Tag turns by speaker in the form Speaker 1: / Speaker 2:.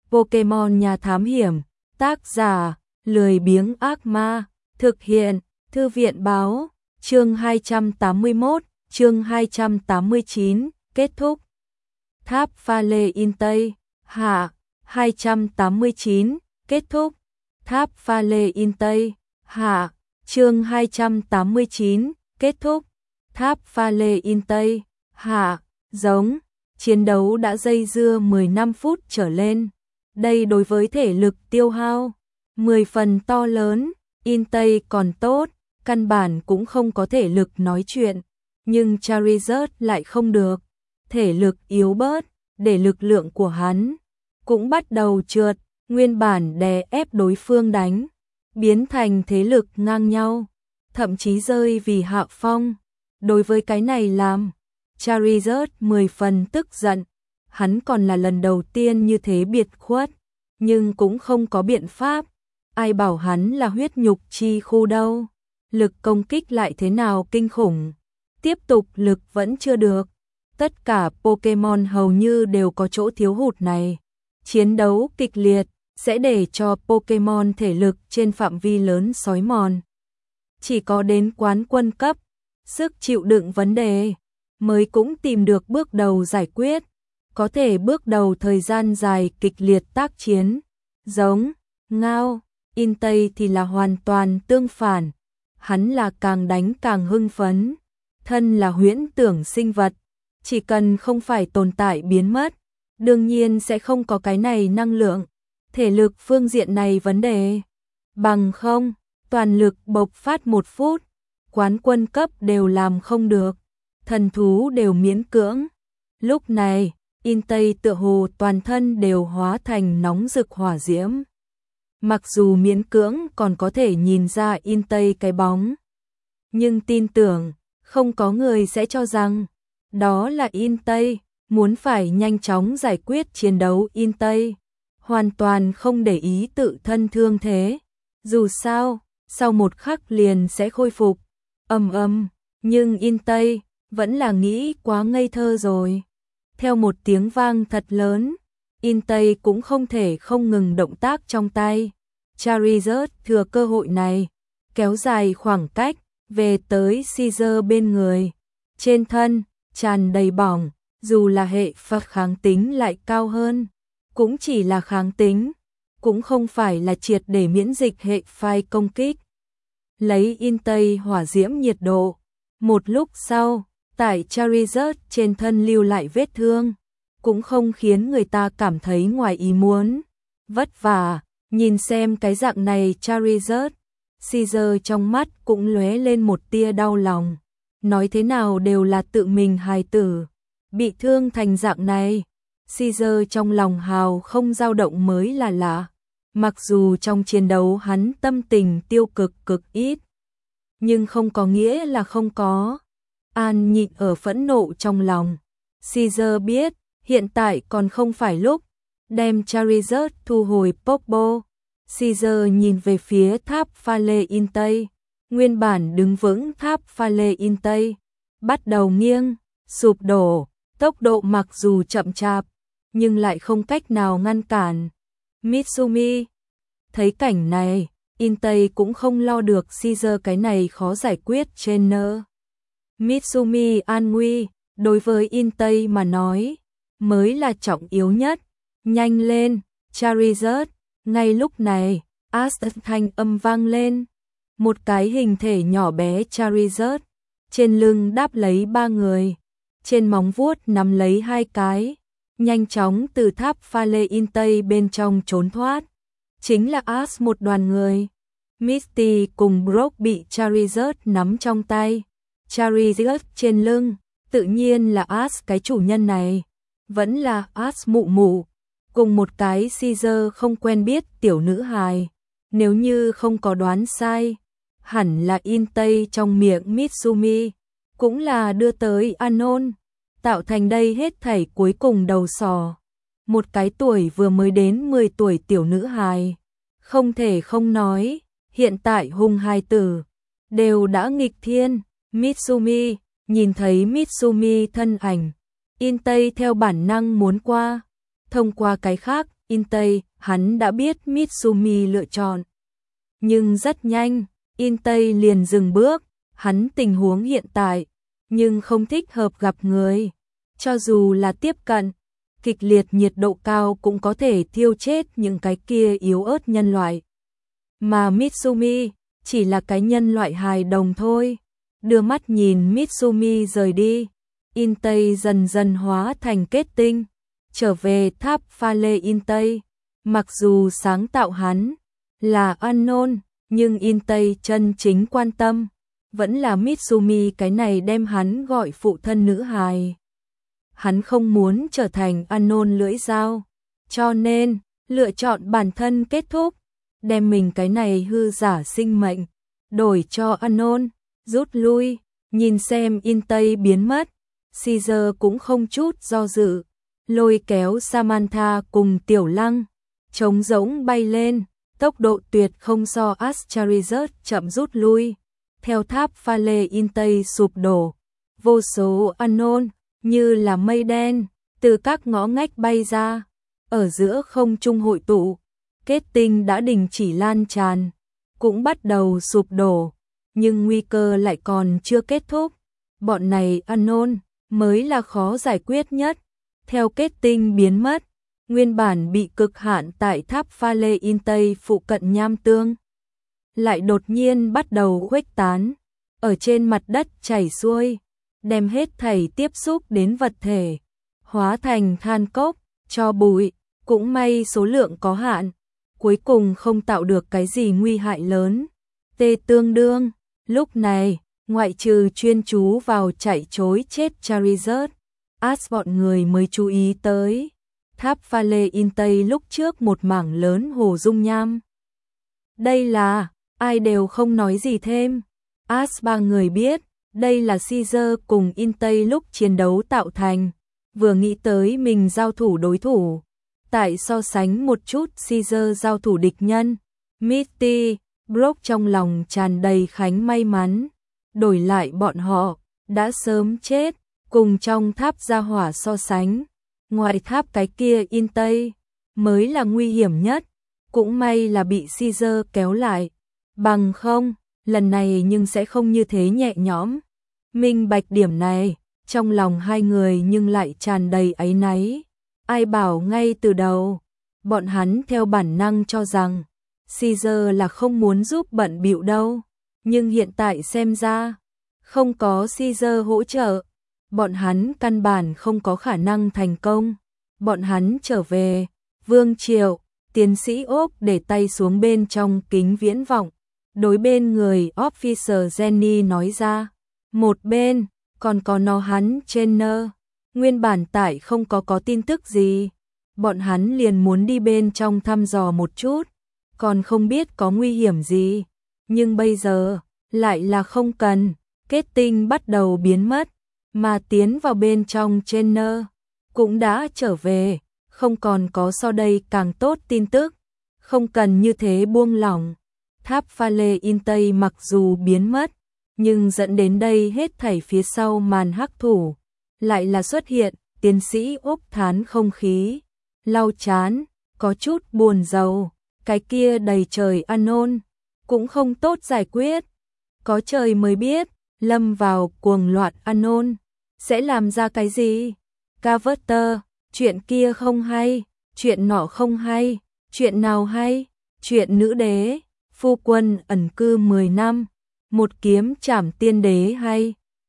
Speaker 1: Pokemon Nhà Thám Hiểm, tác giả, lười biếng ác ma, thực hiện, Thư viện báo, chương 281, chương 289, kết thúc. Tháp pha lê in Tây, hạ, 289, kết thúc. Tháp pha lê in Tây, hạ, chương 289, kết thúc. Tháp pha lê in Tây, hạ, giống, chiến đấu đã dây dưa 15 phút trở lên. Đây đối với thể lực tiêu hao 10 phần to lớn, in Tây còn tốt, căn bản cũng không có thể lực nói chuyện, nhưng Charizard lại không được, thể lực yếu bớt, để lực lượng của hắn cũng bắt đầu trượt, nguyên bản đè ép đối phương đánh, biến thành thế lực ngang nhau, thậm chí rơi vì hạ phong. Đối với cái này làm Charizard 10 phần tức giận, hắn còn là lần đầu tiên như thế biệt khuất, nhưng cũng không có biện pháp, ai bảo hắn là huyết nhục chi khu đâu, lực công kích lại thế nào kinh khủng, tiếp tục lực vẫn chưa được, tất cả Pokemon hầu như đều có chỗ thiếu hụt này, chiến đấu kịch liệt sẽ để cho Pokemon thể lực trên phạm vi lớn xói mòn. Chỉ có đến quán quân cấp, sức chịu đựng vấn đề, mới cũng tìm được bước đầu giải quyết, có thể bước đầu thời gian dài kịch liệt tác chiến, giống, ngao, in Tây thì là hoàn toàn tương phản, hắn là càng đánh càng hưng phấn, thân là huyễn tưởng sinh vật, chỉ cần không phải tồn tại biến mất, đương nhiên sẽ không có cái này năng lượng, thể lực phương diện này vấn đề, bằng không, toàn lực bộc phát 1 phút, quán quân cấp đều làm không được, thần thú đều miễn cưỡng. Lúc này, in Tây tựa hồ toàn thân đều hóa thành nóng rực hỏa diễm. Mặc dù miễn cưỡng còn có thể nhìn ra in Tây cái bóng, nhưng tin tưởng, không có người sẽ cho rằng, đó là in Tây, muốn phải nhanh chóng giải quyết chiến đấu in Tây, hoàn toàn không để ý tự thân thương thế. Dù sao, sau 1 khắc liền sẽ khôi phục, nhưng in Tây, vẫn là nghĩ quá ngây thơ rồi. Theo một tiếng vang thật lớn, in Tây cũng không thể không ngừng động tác trong tay. Charizard thừa cơ hội này, kéo dài khoảng cách, về tới Caesar bên người. Trên thân, tràn đầy bỏng, dù là hệ phật kháng tính lại cao hơn, cũng chỉ là kháng tính, cũng không phải là triệt để miễn dịch hệ phai công kích. Lấy in Tây hỏa diễm nhiệt độ, một lúc sau, tại Charizard trên thân lưu lại vết thương, cũng không khiến người ta cảm thấy ngoài ý muốn. Vất vả, nhìn xem cái dạng này Charizard, Caesar trong mắt cũng lóe lên một tia đau lòng. Nói thế nào đều là tự mình hài tử, bị thương thành dạng này, Caesar trong lòng hào không dao động mới là lạ. Mặc dù trong chiến đấu hắn tâm tình tiêu cực cực ít, nhưng không có nghĩa là không có. An nhịn ở phẫn nộ trong lòng. Caesar biết, hiện tại còn không phải lúc, đem Charizard thu hồi Popo. Caesar nhìn về phía tháp pha lê in Tây, nguyên bản đứng vững tháp pha lê in Tây, bắt đầu nghiêng, sụp đổ, tốc độ mặc dù chậm chạp, nhưng lại không cách nào ngăn cản. Mitsumi thấy cảnh này, in Tây cũng không lo được Caesar cái này khó giải quyết trên nơ. Mitsumi an nguy, đối với in Tây mà nói, mới là trọng yếu nhất. Nhanh lên, Charizard. Ngay lúc này, thanh âm vang lên. Một cái hình thể nhỏ bé Charizard, trên lưng đáp lấy 3 người, trên móng vuốt nắm lấy 2 cái, nhanh chóng từ tháp pha lê in Tây bên trong trốn thoát. Chính là một đoàn người. Misty cùng Brock bị Charizard nắm trong tay. Charizard trên lưng, tự nhiên là cái chủ nhân này, vẫn là mụ mụ, cùng một cái Caesar không quen biết tiểu nữ hài. Nếu như không có đoán sai, hẳn là in Tây trong miệng Mitsumi, cũng là đưa tới Anon, tạo thành đây hết thảy cuối cùng đầu sò. Một cái tuổi vừa mới đến 10 tuổi tiểu nữ hài, không thể không nói, hiện tại hung hài tử, đều đã nghịch thiên. Mitsumi, nhìn thấy Mitsumi thân ảnh, in Tây theo bản năng muốn qua, thông qua cái khác, Intei, hắn đã biết Mitsumi lựa chọn. Nhưng rất nhanh, Intei liền dừng bước, hắn tình huống hiện tại, nhưng không thích hợp gặp người. Cho dù là tiếp cận, kịch liệt nhiệt độ cao cũng có thể thiêu chết những cái kia yếu ớt nhân loại. Mà Mitsumi chỉ là cái nhân loại hài đồng thôi. Đưa mắt nhìn Mitsumi rời đi, Intei dần dần hóa thành kết tinh, trở về tháp pha lê Intei. Mặc dù sáng tạo hắn là Unknown, nhưng Intei chân chính quan tâm vẫn là Mitsumi, cái này đem hắn gọi phụ thân nữ hài. Hắn không muốn trở thành Unknown lưỡi dao, cho nên lựa chọn bản thân kết thúc, đem mình cái này hư giả sinh mệnh đổi cho Unknown, rút lui. Nhìn xem Intei biến mất, Caesar cũng không chút do dự, lôi kéo Samantha cùng Tiểu Lăng, trống rỗng bay lên, tốc độ tuyệt không so Asterized chậm rút lui. Theo tháp pha lê Intei sụp đổ, vô số Unknown như là mây đen từ các ngõ ngách bay ra, ở giữa không trung hội tụ. Kết tinh đã đình chỉ lan tràn, cũng bắt đầu sụp đổ, nhưng nguy cơ lại còn chưa kết thúc. Bọn này Unknown mới là khó giải quyết nhất. Theo kết tinh biến mất, nguyên bản bị cực hạn tại tháp pha lê Intei phụ cận nham tương lại đột nhiên bắt đầu khuếch tán, ở trên mặt đất chảy xuôi, đem hết thảy tiếp xúc đến vật thể, hóa thành than cốc, tro bụi. Cũng may số lượng có hạn, cuối cùng không tạo được cái gì nguy hại lớn. Tương đương, lúc này, ngoại trừ chuyên chú vào chạy trối chết Charizard, bọn người mới chú ý tới tháp pha lê Intei lúc trước một mảng lớn hồ dung nham. Đây là, ai đều không nói gì thêm. Ba người biết, đây là Caesar cùng Intei lúc chiến đấu tạo thành, vừa nghĩ tới mình giao thủ đối thủ. Tại so sánh một chút Caesar giao thủ địch nhân, Mitty, Brock trong lòng tràn đầy khánh may mắn, đổi lại bọn họ, đã sớm chết, cùng trong tháp gia hỏa so sánh. Ngoài tháp cái kia Intei, mới là nguy hiểm nhất, cũng may là bị Caesar kéo lại, bằng không, lần này nhưng sẽ không như thế nhẹ nhõm. Minh bạch điểm này, trong lòng hai người nhưng lại tràn đầy áy náy. Ai bảo ngay từ đầu, bọn hắn theo bản năng cho rằng Caesar là không muốn giúp bận bịu đâu, nhưng hiện tại xem ra, không có Caesar hỗ trợ, bọn hắn căn bản không có khả năng thành công. Bọn hắn trở về, Vương Triệu, tiến sĩ ốp để tay xuống bên trong kính viễn vọng, đối bên người Officer Jenny nói ra, một bên, còn có nó hắn Jenner. Nguyên bản tại không có tin tức gì, bọn hắn liền muốn đi bên trong thăm dò một chút, còn không biết có nguy hiểm gì, nhưng bây giờ, lại là không cần, kết tinh bắt đầu biến mất, mà tiến vào bên trong Jenner, cũng đã trở về, không còn có so đây càng tốt tin tức, không cần như thế buông lỏng. Tháp pha lê Intei mặc dù biến mất, nhưng dẫn đến đây hết thảy phía sau màn hắc thủ lại là xuất hiện. Tiến sĩ Úc thán không khí, lau chán, có chút buồn rầu, cái kia đầy trời Unknown cũng không tốt giải quyết, có trời mới biết, lâm vào cuồng loạn Unknown sẽ làm ra cái gì. Carter, chuyện kia không hay, chuyện nọ không hay, chuyện nào hay, chuyện nữ đế, phu quân ẩn cư 10 năm, một kiếm trảm tiên đế hay.